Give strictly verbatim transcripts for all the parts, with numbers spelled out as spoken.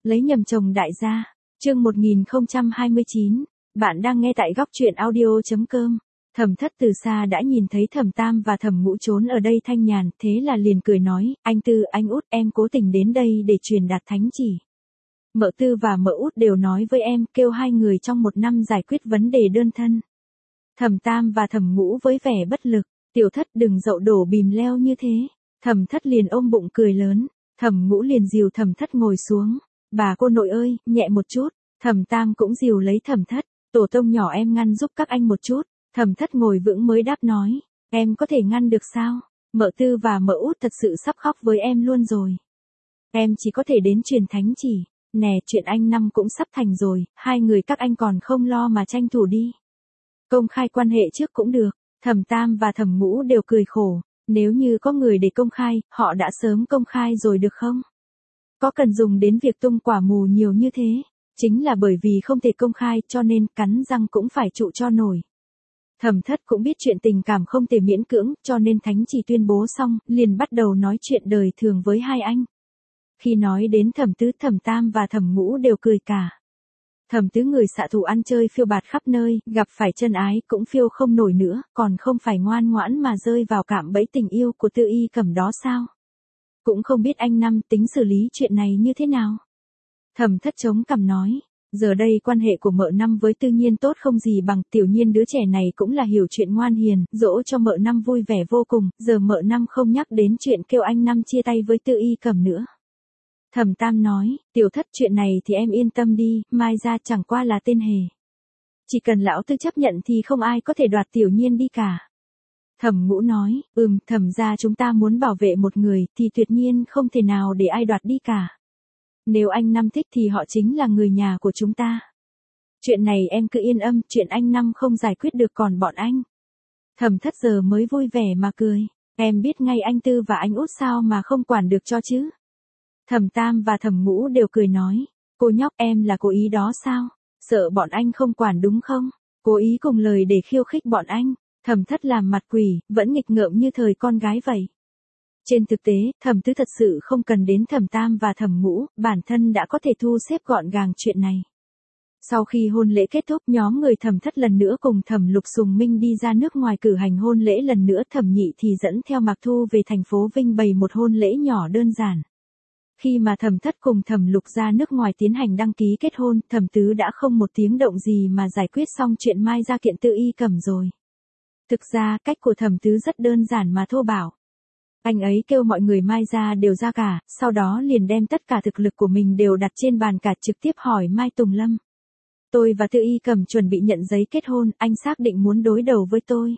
Lấy nhầm chồng đại gia. Chương một nghìn không trăm hai mươi chín. Bạn đang nghe tại góc truyện audio.com. Thẩm Thất từ xa đã nhìn thấy Thẩm Tam và Thẩm Ngũ trốn ở đây thanh nhàn, thế là liền cười nói, anh Tư, anh Út, em cố tình đến đây để truyền đạt thánh chỉ. Mợ Tư và mợ Út đều nói với em, kêu hai người trong một năm giải quyết vấn đề đơn thân. Thẩm Tam và Thẩm Ngũ với vẻ bất lực, Tiểu Thất đừng dậu đổ bìm leo như thế. Thẩm Thất liền ôm bụng cười lớn, Thẩm Ngũ liền dìu Thẩm Thất ngồi xuống, bà cô nội ơi, nhẹ một chút. Thẩm Tam cũng dìu lấy Thẩm Thất, tổ tông nhỏ em ngăn giúp các anh một chút. Thẩm Thất ngồi vững mới đáp nói, em có thể ngăn được sao? Mợ Tư và mợ Út thật sự sắp khóc với em luôn rồi. Em chỉ có thể đến truyền thánh chỉ, nè chuyện anh Năm cũng sắp thành rồi, hai người các anh còn không lo mà tranh thủ đi. Công khai quan hệ trước cũng được. Thẩm Tam và Thẩm Ngũ đều cười khổ, nếu như có người để công khai, họ đã sớm công khai rồi được không? Có cần dùng đến việc tung quả mù nhiều như thế, chính là bởi vì không thể công khai cho nên cắn răng cũng phải trụ cho nổi. Thẩm Thất cũng biết chuyện tình cảm không thể miễn cưỡng, cho nên thánh chỉ tuyên bố xong, liền bắt đầu nói chuyện đời thường với hai anh. Khi nói đến Thẩm Tứ, Thẩm Tam và Thẩm Ngũ đều cười cả. Thẩm Tứ người xạ thủ ăn chơi phiêu bạt khắp nơi, gặp phải chân ái cũng phiêu không nổi nữa, còn không phải ngoan ngoãn mà rơi vào cạm bẫy tình yêu của Tư Y Cẩm đó sao? Cũng không biết anh Năm tính xử lý chuyện này như thế nào. Thẩm Thất chống cằm nói, giờ đây quan hệ của mợ Năm với Tư Nhiên tốt không gì bằng, tiểu nhiên đứa trẻ này cũng là hiểu chuyện ngoan hiền, dỗ cho mợ Năm vui vẻ vô cùng, giờ mợ Năm không nhắc đến chuyện kêu anh Năm chia tay với Tư Y Cẩm nữa. Thẩm Tam nói, Tiểu Thất chuyện này thì em yên tâm đi, mai ra chẳng qua là tên hề. Chỉ cần lão Tư chấp nhận thì không ai có thể đoạt tiểu nhiên đi cả. Thẩm Ngũ nói, ừm, Thẩm ra chúng ta muốn bảo vệ một người thì tuyệt nhiên không thể nào để ai đoạt đi cả. Nếu anh Năm thích thì họ chính là người nhà của chúng ta. Chuyện này em cứ yên tâm, chuyện anh Năm không giải quyết được còn bọn anh. Thẩm Thất giờ mới vui vẻ mà cười, em biết ngay anh Tư và anh Út sao mà không quản được cho chứ. Thẩm Tam và Thẩm Ngũ đều cười nói, cô nhóc em là cố ý đó sao? Sợ bọn anh không quản đúng không? Cố ý cùng lời để khiêu khích bọn anh. Thẩm Thất làm mặt quỷ, vẫn nghịch ngợm như thời con gái vậy. Trên thực tế, Thẩm Tứ thật sự không cần đến Thẩm Tam và Thẩm Ngũ, bản thân đã có thể thu xếp gọn gàng chuyện này. Sau khi hôn lễ kết thúc, nhóm người Thẩm Thất lần nữa cùng Thẩm Lục Sùng Minh đi ra nước ngoài cử hành hôn lễ lần nữa. Thẩm Nhị thì dẫn theo Mạc Thu về thành phố Vinh bày một hôn lễ nhỏ đơn giản. Khi mà Thẩm Thất cùng Thẩm Lục ra nước ngoài tiến hành đăng ký kết hôn, Thẩm Tứ đã không một tiếng động gì mà giải quyết xong chuyện mai ra kiện Tư Y Cẩm rồi. Thực ra, cách của Thẩm Tứ rất đơn giản mà thô bạo. Anh ấy kêu mọi người mai ra đều ra cả, sau đó liền đem tất cả thực lực của mình đều đặt trên bàn cả, trực tiếp hỏi Mai Tùng Lâm. Tôi và Tư Y Cẩm chuẩn bị nhận giấy kết hôn, anh xác định muốn đối đầu với tôi.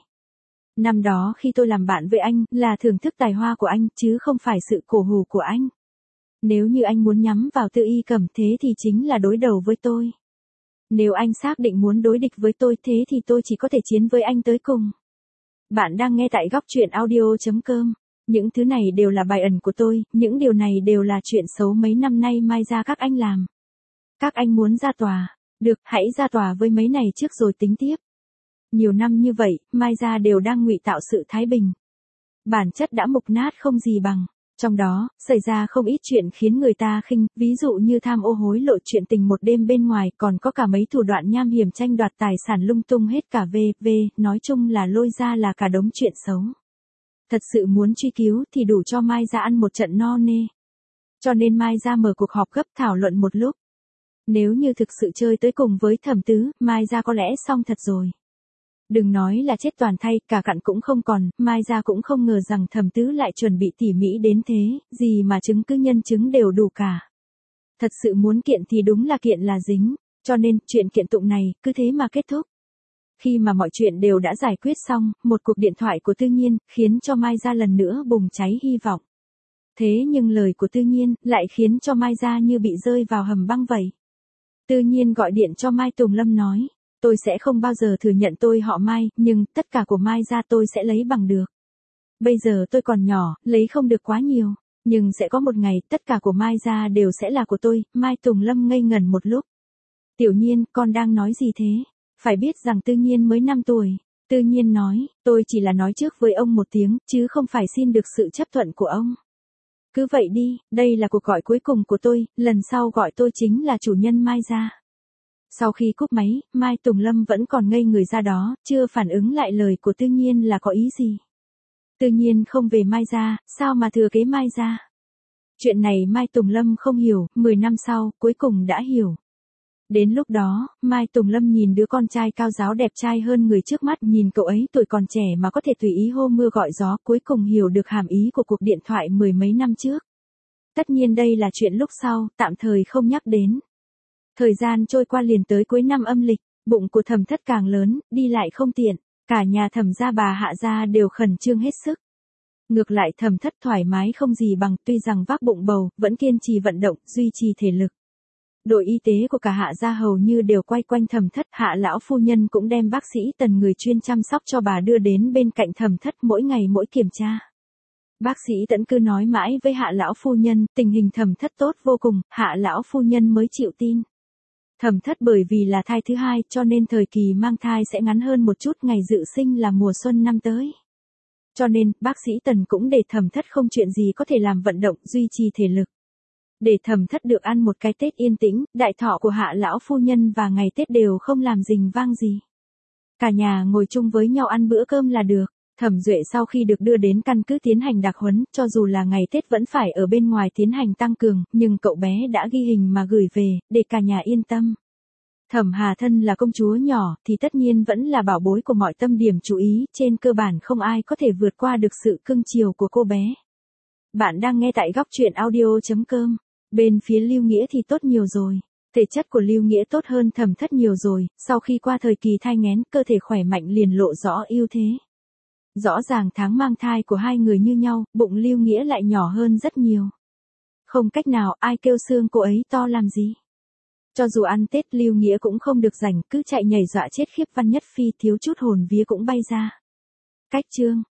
Năm đó khi tôi làm bạn với anh, là thưởng thức tài hoa của anh, chứ không phải sự cổ hủ của anh. Nếu như anh muốn nhắm vào Tư Y Cẩm thế thì chính là đối đầu với tôi. Nếu anh xác định muốn đối địch với tôi thế thì tôi chỉ có thể chiến với anh tới cùng. Bạn đang nghe tại góc truyện audio.com. Những thứ này đều là bài ẩn của tôi, những điều này đều là chuyện xấu mấy năm nay mai ra các anh làm. Các anh muốn ra tòa. Được, hãy ra tòa với mấy này trước rồi tính tiếp. Nhiều năm như vậy, mai ra đều đang ngụy tạo sự thái bình. Bản chất đã mục nát không gì bằng. Trong đó, xảy ra không ít chuyện khiến người ta khinh, ví dụ như tham ô hối lộ, chuyện tình một đêm bên ngoài, còn có cả mấy thủ đoạn nham hiểm tranh đoạt tài sản lung tung hết cả về, về, nói chung là lôi ra là cả đống chuyện xấu. Thật sự muốn truy cứu thì đủ cho Mai ra ăn một trận no nê. Cho nên Mai ra mở cuộc họp gấp thảo luận một lúc. Nếu như thực sự chơi tới cùng với Thẩm Tứ, Mai ra có lẽ xong thật rồi. Đừng nói là chết toàn thay, cả cặn cũng không còn, Mai ra cũng không ngờ rằng Thẩm Tứ lại chuẩn bị tỉ mỉ đến thế, gì mà chứng cứ nhân chứng đều đủ cả. Thật sự muốn kiện thì đúng là kiện là dính, cho nên chuyện kiện tụng này cứ thế mà kết thúc. Khi mà mọi chuyện đều đã giải quyết xong, một cuộc điện thoại của Tư Nhiên khiến cho Mai ra lần nữa bùng cháy hy vọng. Thế nhưng lời của Tư Nhiên lại khiến cho Mai ra như bị rơi vào hầm băng vậy. Tư Nhiên gọi điện cho Mai Tùng Lâm nói, tôi sẽ không bao giờ thừa nhận tôi họ Mai, nhưng tất cả của Mai ra tôi sẽ lấy bằng được. Bây giờ tôi còn nhỏ, lấy không được quá nhiều, nhưng sẽ có một ngày tất cả của Mai ra đều sẽ là của tôi. Mai Tùng Lâm ngây ngẩn một lúc. Tiểu Nhiên, con đang nói gì thế? Phải biết rằng Tư Nhiên mới năm tuổi. Tư Nhiên nói, tôi chỉ là nói trước với ông một tiếng, chứ không phải xin được sự chấp thuận của ông. Cứ vậy đi, đây là cuộc gọi cuối cùng của tôi, lần sau gọi tôi chính là chủ nhân Mai gia. Sau khi cúp máy, Mai Tùng Lâm vẫn còn ngây người ra đó, chưa phản ứng lại lời của Tư Nhiên là có ý gì. Tư Nhiên không về Mai gia, sao mà thừa kế Mai gia? Chuyện này Mai Tùng Lâm không hiểu, mười năm sau, cuối cùng đã hiểu. Đến lúc đó, Mai Tùng Lâm nhìn đứa con trai cao giáo đẹp trai hơn người trước mắt, nhìn cậu ấy tuổi còn trẻ mà có thể tùy ý hô mưa gọi gió, cuối cùng hiểu được hàm ý của cuộc điện thoại mười mấy năm trước. Tất nhiên đây là chuyện lúc sau, tạm thời không nhắc đến. Thời gian trôi qua liền tới cuối năm âm lịch, bụng của Thẩm Thất càng lớn, đi lại không tiện, cả nhà Thẩm gia bà Hạ gia đều khẩn trương hết sức. Ngược lại Thẩm Thất thoải mái không gì bằng, tuy rằng vác bụng bầu, vẫn kiên trì vận động, duy trì thể lực. Đội y tế của cả Hạ gia hầu như đều quay quanh Thẩm Thất, Hạ lão phu nhân cũng đem bác sĩ Tần người chuyên chăm sóc cho bà đưa đến bên cạnh Thẩm Thất mỗi ngày mỗi kiểm tra. Bác sĩ Tẫn cứ nói mãi với Hạ lão phu nhân, tình hình Thẩm Thất tốt vô cùng, Hạ lão phu nhân mới chịu tin. Thẩm Thất bởi vì là thai thứ hai cho nên thời kỳ mang thai sẽ ngắn hơn một chút, ngày dự sinh là mùa xuân năm tới. Cho nên, bác sĩ Tần cũng để Thẩm Thất không chuyện gì có thể làm vận động, duy trì thể lực. Để Thẩm Thất được ăn một cái Tết yên tĩnh, đại thọ của Hạ lão phu nhân và ngày Tết đều không làm rình vang gì. Cả nhà ngồi chung với nhau ăn bữa cơm là được. Thẩm Duệ sau khi được đưa đến căn cứ tiến hành đặc huấn, cho dù là ngày Tết vẫn phải ở bên ngoài tiến hành tăng cường, nhưng cậu bé đã ghi hình mà gửi về, để cả nhà yên tâm. Thẩm Hà thân là công chúa nhỏ, thì tất nhiên vẫn là bảo bối của mọi tâm điểm chú ý, trên cơ bản không ai có thể vượt qua được sự cưng chiều của cô bé. Bạn đang nghe tại góc truyện audio chấm com. Bên phía Lưu Nghĩa thì tốt nhiều rồi. Thể chất của Lưu Nghĩa tốt hơn Thẩm Thất nhiều rồi, sau khi qua thời kỳ thai nghén, cơ thể khỏe mạnh liền lộ rõ ưu thế. Rõ ràng tháng mang thai của hai người như nhau, bụng Lưu Nghĩa lại nhỏ hơn rất nhiều. Không cách nào, ai kêu xương cô ấy to làm gì. Cho dù ăn Tết Lưu Nghĩa cũng không được rảnh, cứ chạy nhảy dọa chết khiếp Văn Nhất Phi, thiếu chút hồn vía cũng bay ra. Cách chương